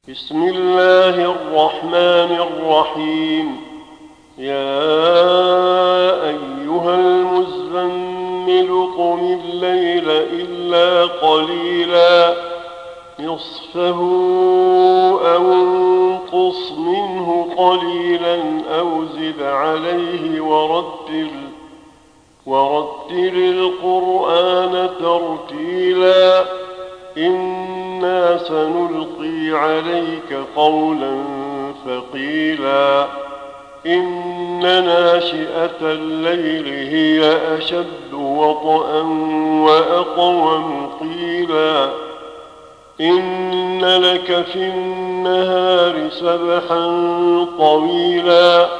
بسم الله الرحمن الرحيم. يا أيها المزمل قم الليل إلا قليلا نصفه أو انقص منه قليلا أو زد عليه ورتل القرآن ترتيلا إنا سنلقي عليك قولا ثقيلا إن ناشئة الليل هي أشد وطئا وأقوم قيلا إن لك في النهار سبحا طويلا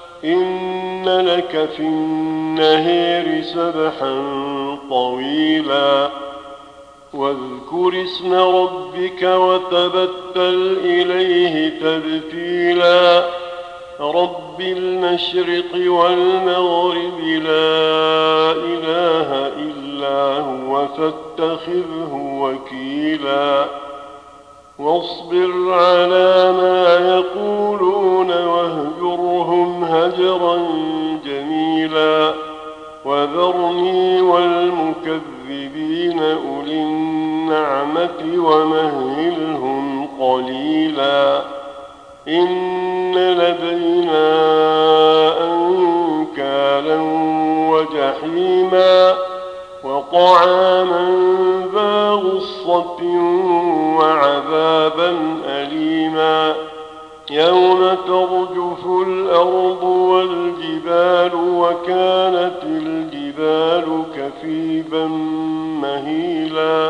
واذكر اسم ربك وتبتل إليه تبتيلا رب المشرق والمغرب لا إله إلا هو فاتخذه وكيلا واصبر على ما يقولون واهجرهم هجرا جميلا وذرني والمكذبين أولي النعمة ومهلهم قليلا إن لدينا أنكالا وجحيما وطعاما ذا غصة وعذابا أليما يوم ترجف الأرض والجبال وكانت الجبال كثيبا مهيلا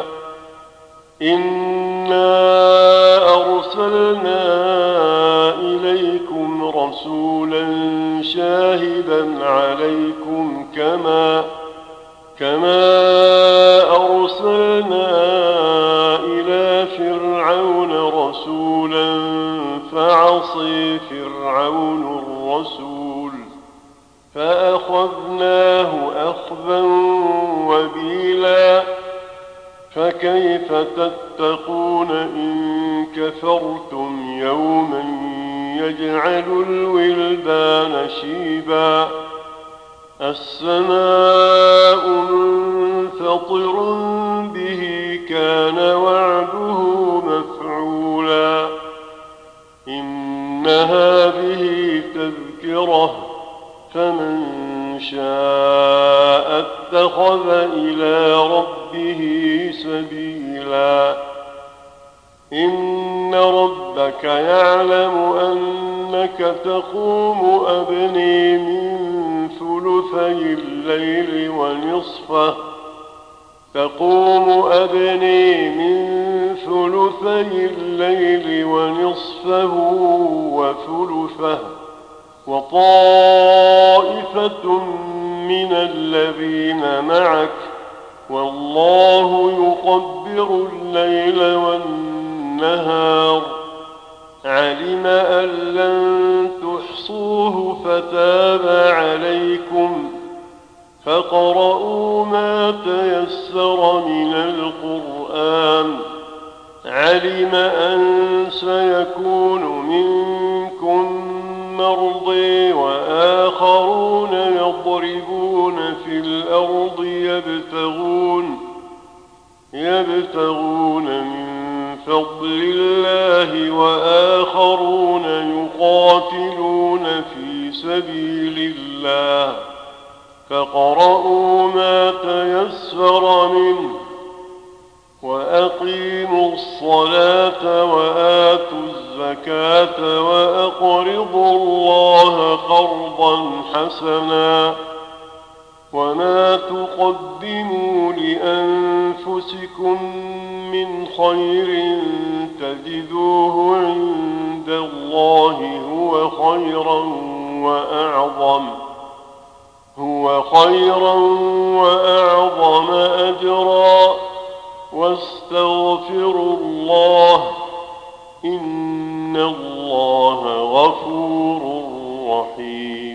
إنا أرسلنا إليكم رسولا شاهدا عليكم كما أرسلنا إلى فرعون رسولا فعصي فرعون الرسول فأخذناه أخذا وبيلا فكيف تتقون إن كفرتم يوما يجعل الولدان شيبا السماء منفطر به كان وعده مفعولا إن هذه تذكرة فمن شاء اتخذ إلى ربه سبيلا إن ربك يعلم أنك تقوم أدنى من ثلثي الليل ونصفه وثلثه وطائفة من الذين معك والله يقدر الليل والنهار علم أن لن تحصوه فتاب عليكم فاقرؤوا ما تيسر من القرآن علم أن سيكون منكم مرضى وآخرون يضربون في الأرض يبتغون من فضل الله وآخرون يقاتلون في سبيل الله فاقرؤوا ما تيسر منه وأقيموا الصلاة وآتوا الزكاة وأقرضوا الله قرضا حسنا وما تقدموا لأنفسكم من خير تجدوه عند الله هو خيرا وأعظم أجرا واستغفروا الله إن الله غفور رحيم.